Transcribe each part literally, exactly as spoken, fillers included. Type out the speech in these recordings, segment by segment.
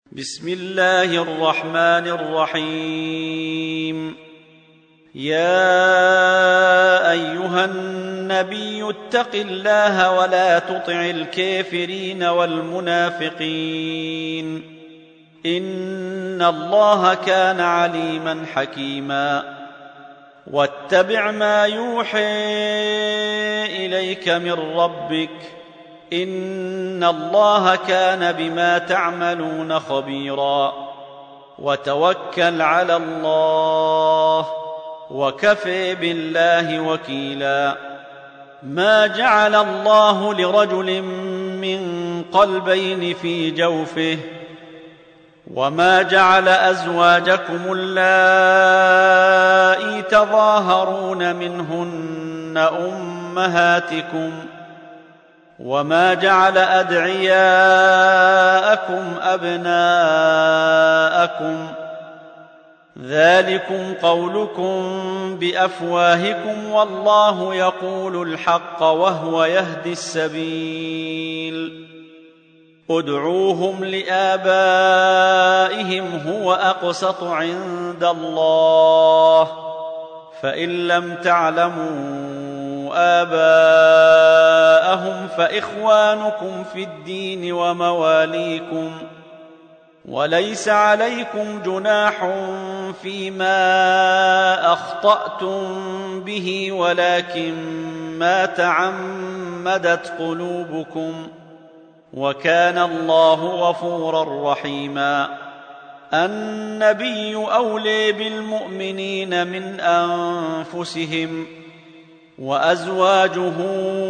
بسم الله الرحمن الرحيم. يا أيها النبي اتق الله ولا تطع الكافرين والمنافقين إن الله كان عليما حكيما. واتبع ما يوحى إليك من ربك إن الله كان بما تعملون خبيرا. وتوكل على الله وكفى بالله وكيلا. ما جعل الله لرجل من قلبين في جوفه وما جعل أزواجكم اللائي تظاهرون منهن أمهاتكم وما جعل أدعياءكم أبناءكم ذلكم قولكم بأفواهكم والله يقول الحق وهو يهدي السبيل. ادعوهم لآبائهم هو أقسط عند الله فإن لم تعلموا آباءهم فإخوانكم في الدين ومواليكم وليس عليكم جناح فيما أخطأتم به ولكن ما تعمدت قلوبكم وكان الله غفورا رحيما. النبي أولى بالمؤمنين من أنفسهم وأزواجه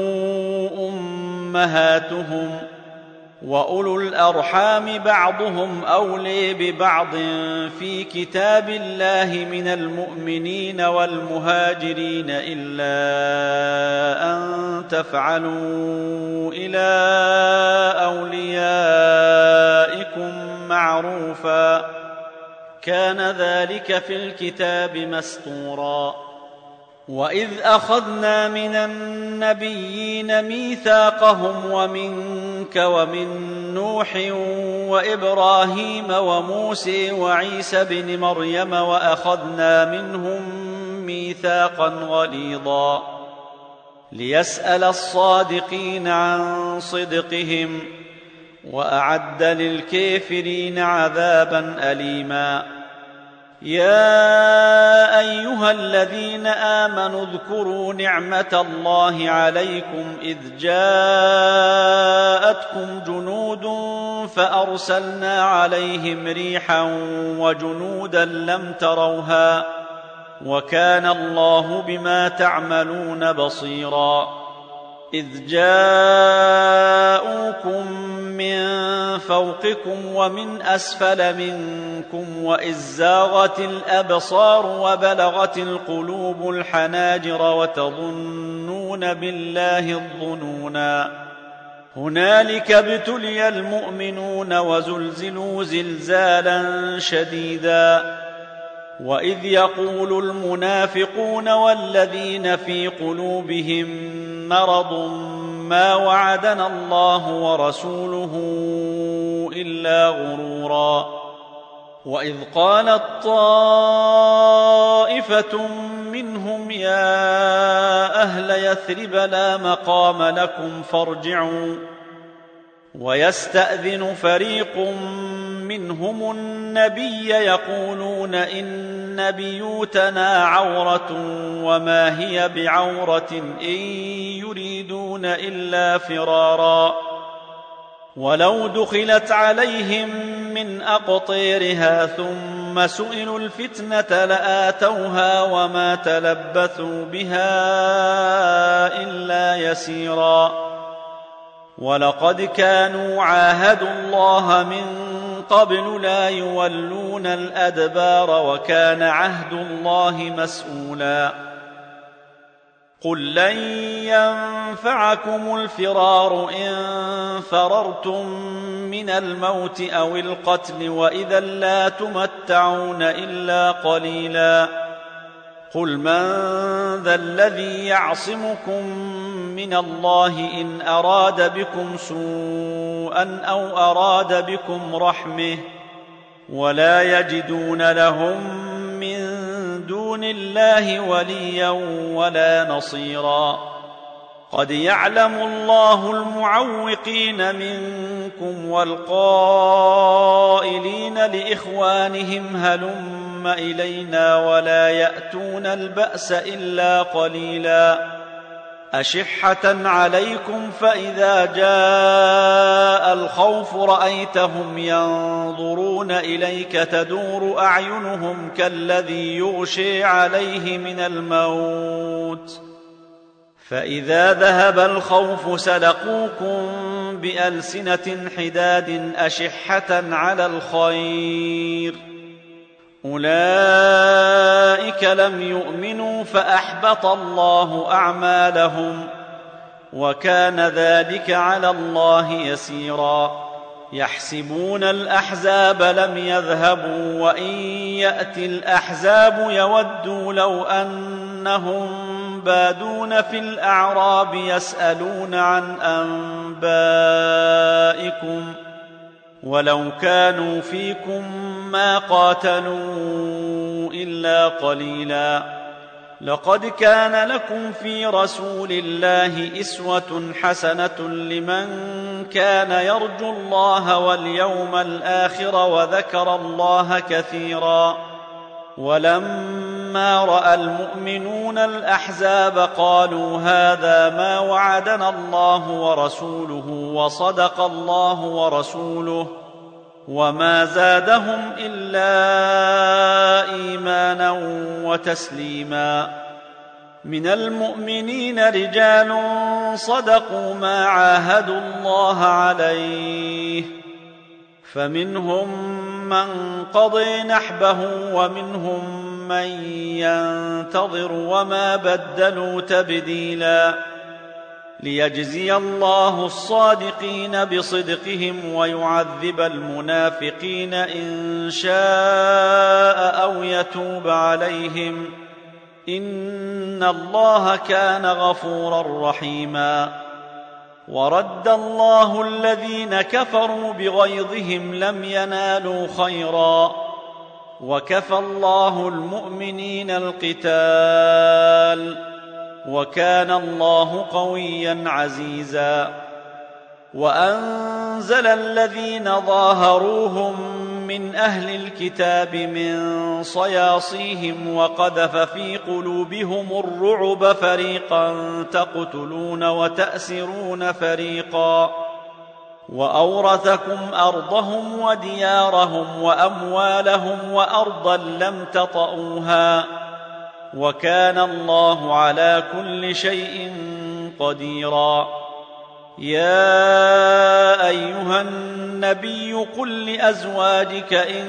أمهاتهم وأولو الأرحام بعضهم أولى ببعض في كتاب الله من المؤمنين والمهاجرين إلا أن تفعلوا إلى أوليائكم معروفا كان ذلك في الكتاب مسطورا. وإذ أخذنا من النبيين ميثاقهم ومنك ومن نوح وإبراهيم وموسى وعيسى بن مريم وأخذنا منهم ميثاقا غليظا ليسأل الصادقين عن صدقهم وأعد للكافرين عذابا أليما. يا أيها الذين آمنوا اذكروا نعمة الله عليكم إذ جاءتكم جنود فأرسلنا عليهم ريحا وجنودا لم تروها وكان الله بما تعملون بصيرا. إذ جاءوكم من فوقكم ومن أسفل منكم وإذ زاغت الأبصار وبلغت القلوب الحناجر وتظنون بالله الظنونا. هنالك ابتلي المؤمنون وزلزلوا زلزالا شديدا. وإذ يقول المنافقون والذين في قلوبهم مرض ما وعدنا الله ورسوله إلا غرورا. وإذ قالت طائفة منهم يا أهل يثرب لا مقام لكم فارجعوا ويستأذن فريق منهم النبي يقولون إن بيوتنا عورة وما هي بعورة إن يريدون إلا فرارا. ولو دخلت عليهم من أقطيرها ثم سئلوا الفتنة لآتوها وما تلبثوا بها إلا يسيرا. ولقد كانوا عاهدوا الله من قبل لا يولون الأدبار وكان عهد الله مسؤولا. قل لن ينفعكم الفرار إن فررتم من الموت أو القتل وإذا لا تمتعون إلا قليلا. قل من ذا الذي يعصمكم من الله إن أراد بكم سوءا أو أراد بكم رحمه ولا يجدون لهم من دون الله وليا ولا نصيرا. قد يعلم الله المعوقين منكم والقائلين لإخوانهم هلم إلينا ولا يأتون البأس إلا قليلا. أشحة عليكم فإذا جاء الخوف رأيتهم ينظرون إليك تدور أعينهم كالذي يغشي عليه من الموت، فإذا ذهب الخوف سلقوكم بألسنة حداد أشحة على الخير. أولئك لم يؤمنوا فأحبط الله أعمالهم، وكان ذلك على الله يسيرا. يحسبون الأحزاب لم يذهبوا وإن يأتي الأحزاب يودوا لو أنهم بادون في الأعراب يسألون عن أنبائكم ولو كانوا فيكم ما قاتلوا إلا قليلا. لقد كان لكم في رسول الله أسوة حسنة لمن كان يرجو الله واليوم الآخر وذكر الله كثيرا. ولما رأى المؤمنون الأحزاب قالوا هذا ما وعدنا الله ورسوله وصدق الله ورسوله، وما زادهم إلا إيمانا وتسليما. من المؤمنين رجال صدقوا ما عاهدوا الله عليه، فمنهم من قضي نحبه ومنهم من ينتظر وما بدلوا تبديلا. ليجزي الله الصادقين بصدقهم ويعذب المنافقين إن شاء أو يتوب عليهم، إن الله كان غفورا رحيما. ورد الله الذين كفروا بغيظهم لم ينالوا خيرا، وكفى الله المؤمنين القتال، وكان الله قويا عزيزا. وأنزل الذين ظاهروهم من أهل الكتاب من صياصيهم وقذف في قلوبهم الرعب فريقا تقتلون وتأسرون فريقا، وأورثكم أرضهم وديارهم وأموالهم وأرضا لم تطئوها، وكان الله على كل شيء قديرا. يا أيها النبي قل لأزواجك إن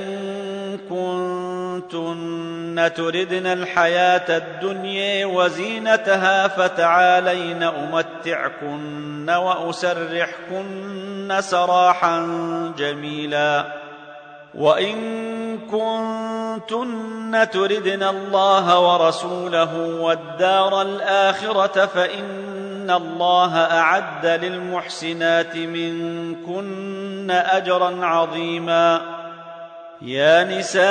كنتن تردن الحياة الدنيا وزينتها فتعالين أمتعكن وأسرحكن سراحا جميلا. وإن كنتن تردن الله ورسوله والدار الآخرة فإن الله أعد للمحسنات منكن أجرا عظيما. يا نساء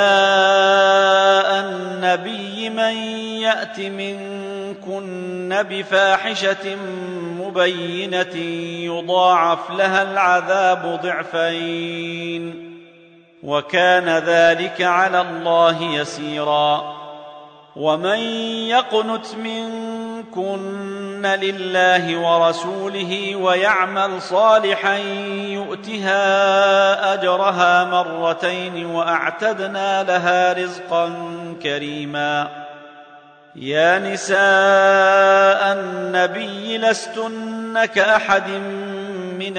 النبي من يأت منكن بفاحشة مبينة يضاعف لها العذاب ضعفين، وكان ذلك على الله يسيرا. ومن يقنت منكن لله ورسوله ويعمل صالحا يؤتها أجرها مرتين وأعتدنا لها رزقا كريما. يا نساء النبي لستن كأحد من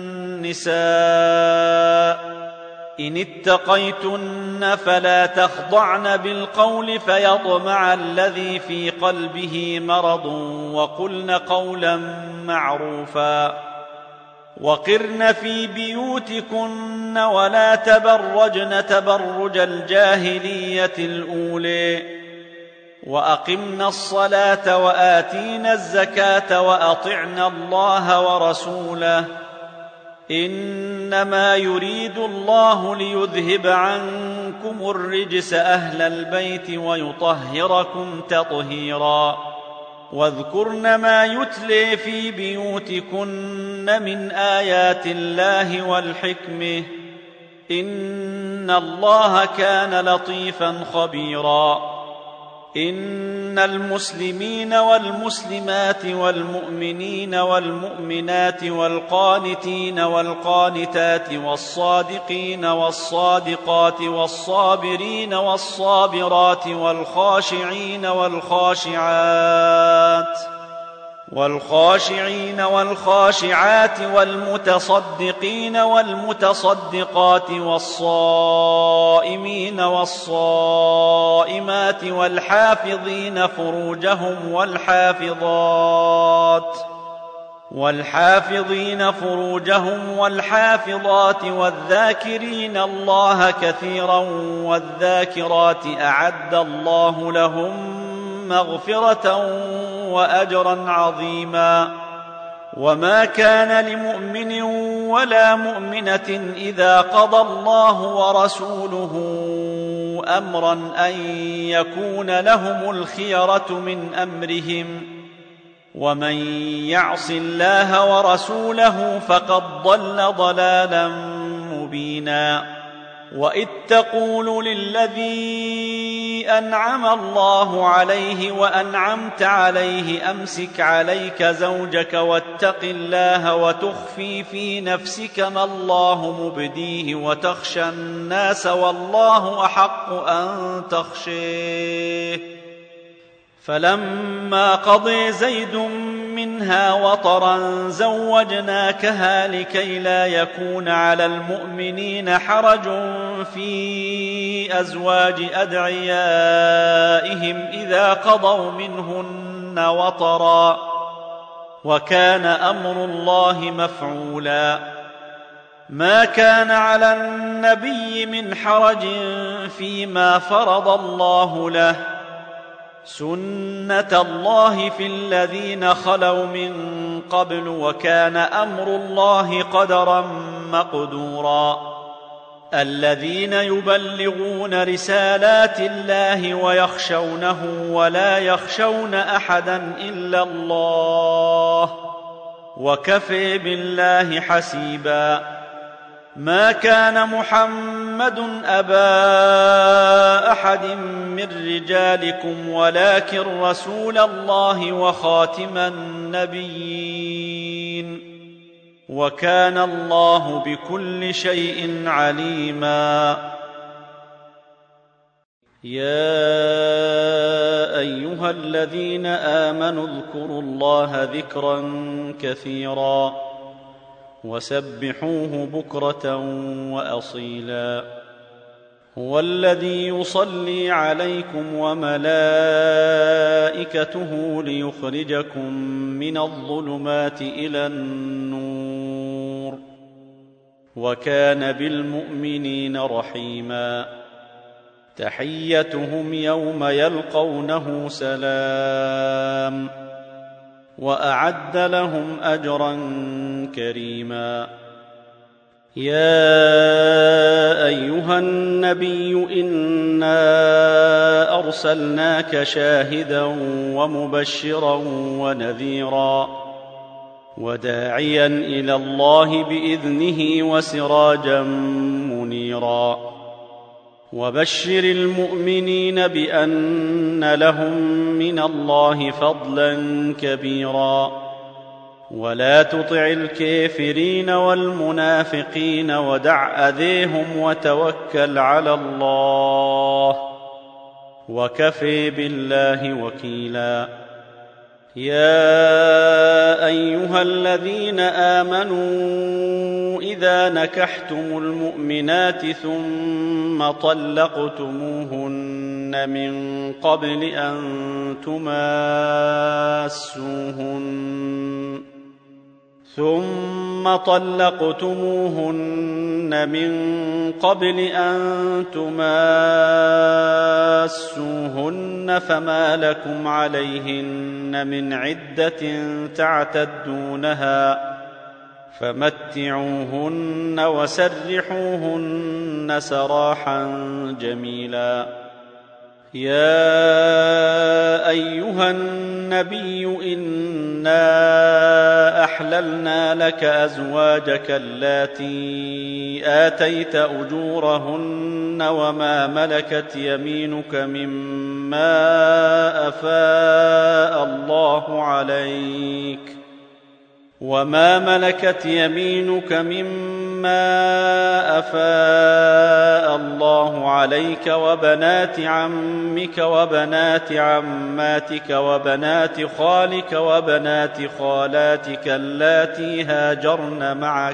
النساء إن اتقيتن فلا تخضعن بالقول فيطمع الذي في قلبه مرض وقلن قولا معروفا. وقرن في بيوتكن ولا تبرجن تبرج الجاهلية الأولى، وأقمن الصلاة وآتينا الزكاة وأطعن الله ورسوله إنما يريد الله ليذهب عنكم الرجس أهل البيت ويطهركم تطهيرا واذكرن ما يتلي في بيوتكن من آيات الله والحكمة إن الله كان لطيفا خبيرا إن المسلمين والمسلمات والمؤمنين والمؤمنات والقانتين والقانتات والصادقين والصادقات والصابرين والصابرات والخاشعين والخاشعات والخاشعين والخاشعات والمتصدقين والمتصدقات والصائمين والصائمات والحافظين فروجهم والحافظات والحافظين فروجهم والحافظات والذاكرين الله كثيرا والذاكرات أعد الله لهم مغفرة وأجرا عظيما وما كان لمؤمن ولا مؤمنة إذا قضى الله ورسوله أمرا أن يكون لهم الخيرة من أمرهم ومن يعص الله ورسوله فقد ضل ضلالا مبينا وإذ تقول للذي أنعم الله عليه وأنعمت عليه أمسك عليك زوجك واتق الله وتخفي في نفسك ما الله مبديه وتخشى الناس والله أحق أن تخشيه فلما قضي زيد منها وطرا زوجناكها لكي لا يكون على المؤمنين حرج في أزواج أدعيائهم إذا قضوا منهن وطرا وكان أمر الله مفعولا ما كان على النبي من حرج فيما فرض الله له سنة الله في الذين خلوا من قبل وكان أمر الله قدرا مقدورا الذين يبلغون رسالات الله ويخشونه ولا يخشون أحدا إلا الله وكفى بالله حسيبا ما كان محمد أبا أحد من رجالكم ولكن رسول الله وخاتم النبيين وكان الله بكل شيء عليما يا أيها الذين آمنوا اذكروا الله ذكرا كثيرا وسبحوه بكرة وأصيلا هو الذي يصلي عليكم وملائكته ليخرجكم من الظلمات إلى النور وكان بالمؤمنين رحيما تحيتهم يوم يلقونه سلام وأعد لهم أجرا كريما يا أيها النبي إنا أرسلناك شاهدا ومبشرا ونذيرا وداعيا إلى الله بإذنه وسراجا منيرا وبشر المؤمنين بأن لهم من الله فضلا كبيرا ولا تطع الكافرين والمنافقين ودع أذيهم وتوكل على الله وكفى بالله وكيلا يا أيها الذين آمنوا إذا نكحتم المؤمنات ثم طلقتموهن من قبل أن تماسوهن ثم طلقتموهن من قبل أن تماسوهن فما لكم عليهن من عدة تعتدونها فمتعوهن وسرحوهن سراحا جميلا. يا أيها النبي إنا أحللنا لك أزواجك اللاتي آتيت أجورهن وما ملكت يمينك مما أفاء الله عليك وما ملكت يمينك مما أفاء الله عليك وبنات عمك وبنات عماتك وبنات خالك وبنات خالاتك اللاتي هاجرن معك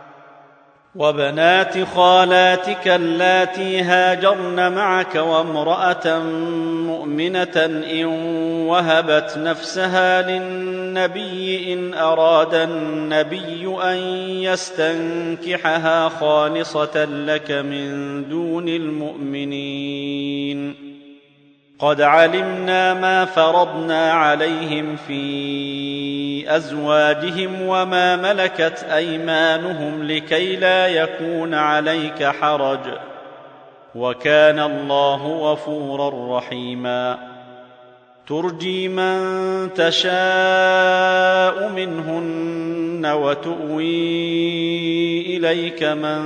وبنات خالاتك اللاتي هاجرن معك وامرأة مؤمنة إن وهبت نفسها للنبي إن أراد النبي أن يستنكحها خالصة لك من دون المؤمنين. قد علمنا ما فرضنا عليهم في أزواجهم وما ملكت أيمانهم لكي لا يكون عليك حرج وكان الله غفورا رحيما. ترجي من تشاء منهن وتؤوي إليك من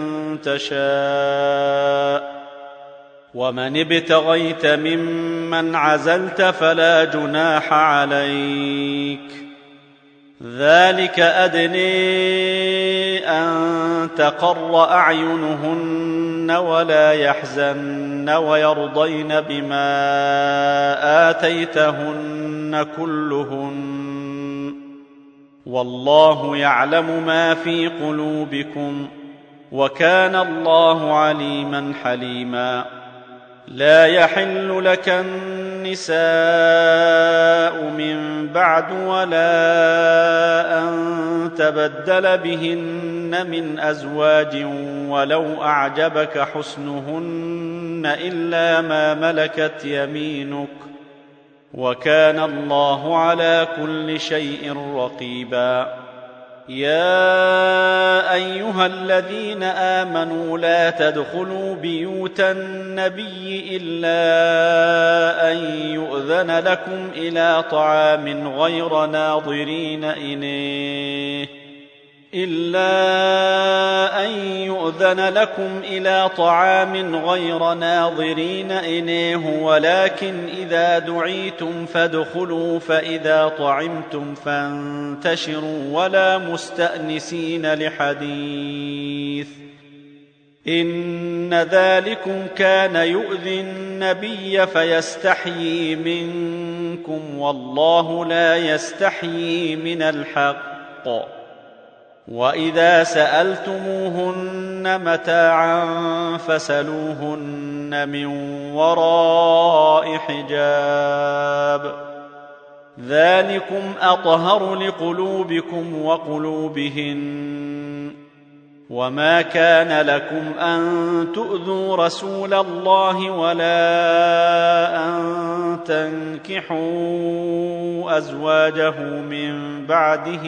تشاء ومن ابتغيت ممن عزلت فلا جناح عليك. ذلك أدني أن تقر أعينهن ولا يحزن ويرضين بما آتيتهن كلهن والله يعلم ما في قلوبكم وكان الله عليما حليما. لا يحل لك النساء من بعد ولا أن تبدل بهن من أزواج ولو أعجبك حسنهن إلا ما ملكت يمينك وكان الله على كل شيء رقيبا. يا أيها الذين آمنوا لا تدخلوا بيوت النبي إلا أن يؤذن لكم إلى طعام غير ناظرين إنيه إلا أن يؤذن لكم إلى طعام غير ناظرين إنيه ولكن إذا دعيتم فادخلوا فإذا طعمتم فانتشروا ولا مستأنسين لحديث إن ذلكم كان يؤذي النبي فيستحيي منكم والله لا يستحيي من الحق. وإذا سألتموهن متاعا فاسألوهن من وراء حجاب ذلكم أطهر لقلوبكم وقلوبهن. وما كان لكم أن تؤذوا رسول الله ولا أن تنكحوا أزواجه من بعده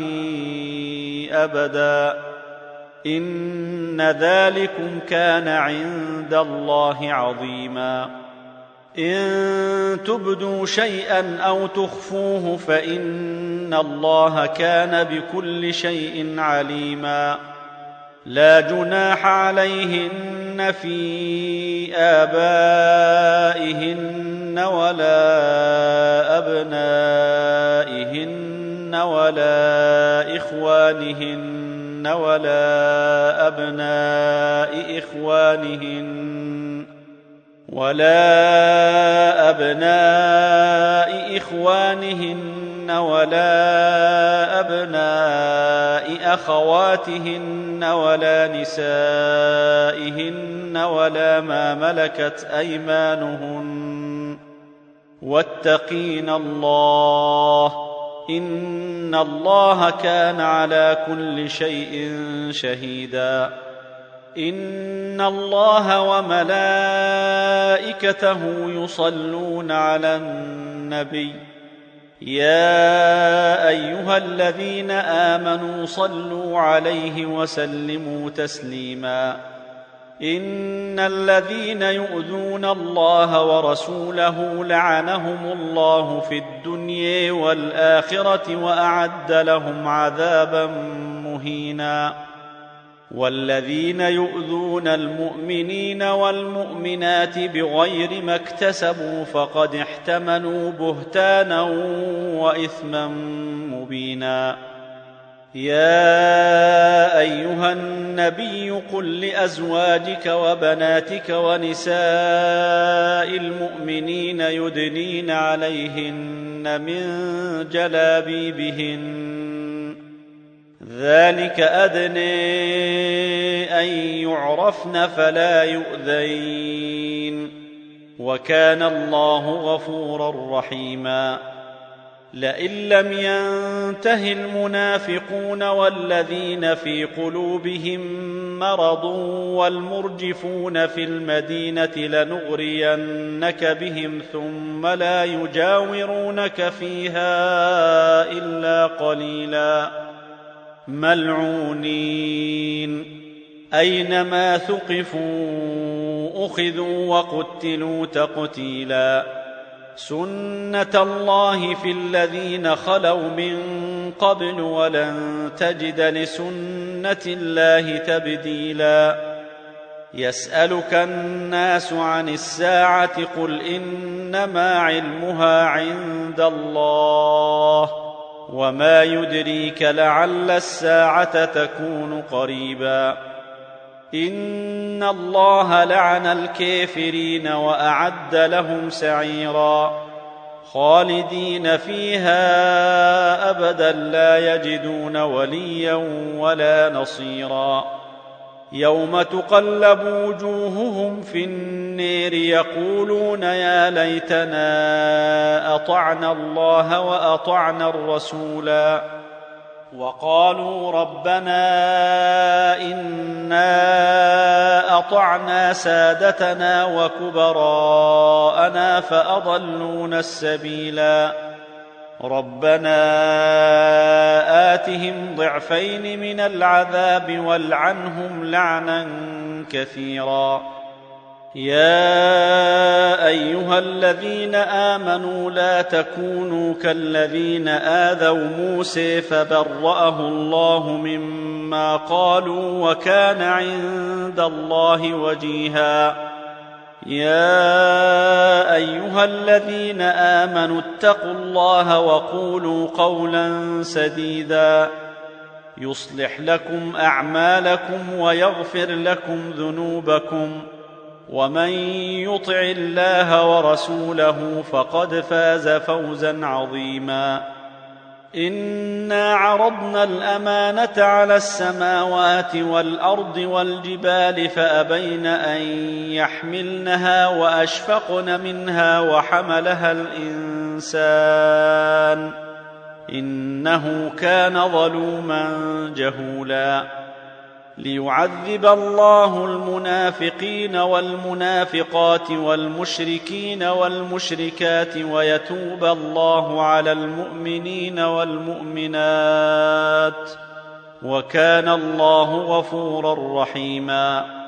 أبدا إن ذلكم كان عند الله عظيما. إن تبدوا شيئا أو تخفوه فإن الله كان بكل شيء عليما. لا جناح عليهن في آبائهن ولا أبنائهن ولا إخوانهن ولا أبناء إخوانهن ولا أبناء إخوانهن ولا أبناء أخواتهن ولا نسائهن ولا ما ملكت أيمانهن واتقين الله إن الله كان على كل شيء شهيدا. إن الله وملائكته يصلون على النبي يا أيها الذين آمنوا صلوا عليه وسلموا تسليما إن الذين يؤذون الله ورسوله لعنهم الله في الدنيا والآخرة وأعد لهم عذابا مهينا والذين يؤذون المؤمنين والمؤمنات بغير ما اكتسبوا فقد احتملوا بهتانا وإثما مبينا يا أيها النبي قل لأزواجك وبناتك ونساء المؤمنين يدنين عليهن من جلابيبهن ذلك أدنى أن يعرفن فلا يؤذين وكان الله غفورا رحيما لئن لم ينته المنافقون والذين في قلوبهم مرض والمرجفون في المدينة لنغرينك بهم ثم لا يجاورونك فيها إلا قليلا ملعونين أينما ثقفوا أخذوا وقتلوا تقتيلا سنة الله في الذين خلوا من قبل ولن تجد لسنة الله تبديلا يسألك الناس عن الساعة قل إنما علمها عند الله وما يدريك لعل الساعة تكون قريبا إن الله لعن الكافرين وأعد لهم سعيرا خالدين فيها أبدا لا يجدون وليا ولا نصيرا يوم تقلب وجوههم في النير يقولون يا ليتنا أطعنا الله وأطعنا الرسولا وقالوا ربنا إنا أطعنا سادتنا وكبراءنا فأضلونا السبيلا ربنا آتهم ضعفين من العذاب والعنهم لعنا كثيرا يا أيها الذين آمنوا لا تكونوا كالذين آذوا موسى فبرأه الله مما قالوا وكان عند الله وجيها يا أيها الذين آمنوا اتقوا الله وقولوا قولا سديدا يصلح لكم أعمالكم ويغفر لكم ذنوبكم ومن يطع الله ورسوله فقد فاز فوزا عظيما إنا عرضنا الأمانة على السماوات والأرض والجبال فأبين أن يحملنها وأشفقن منها وحملها الإنسان إنه كان ظلوما جهولا ليعذب الله المنافقين والمنافقات والمشركين والمشركات ويتوب الله على المؤمنين والمؤمنات وكان الله غفورا رحيما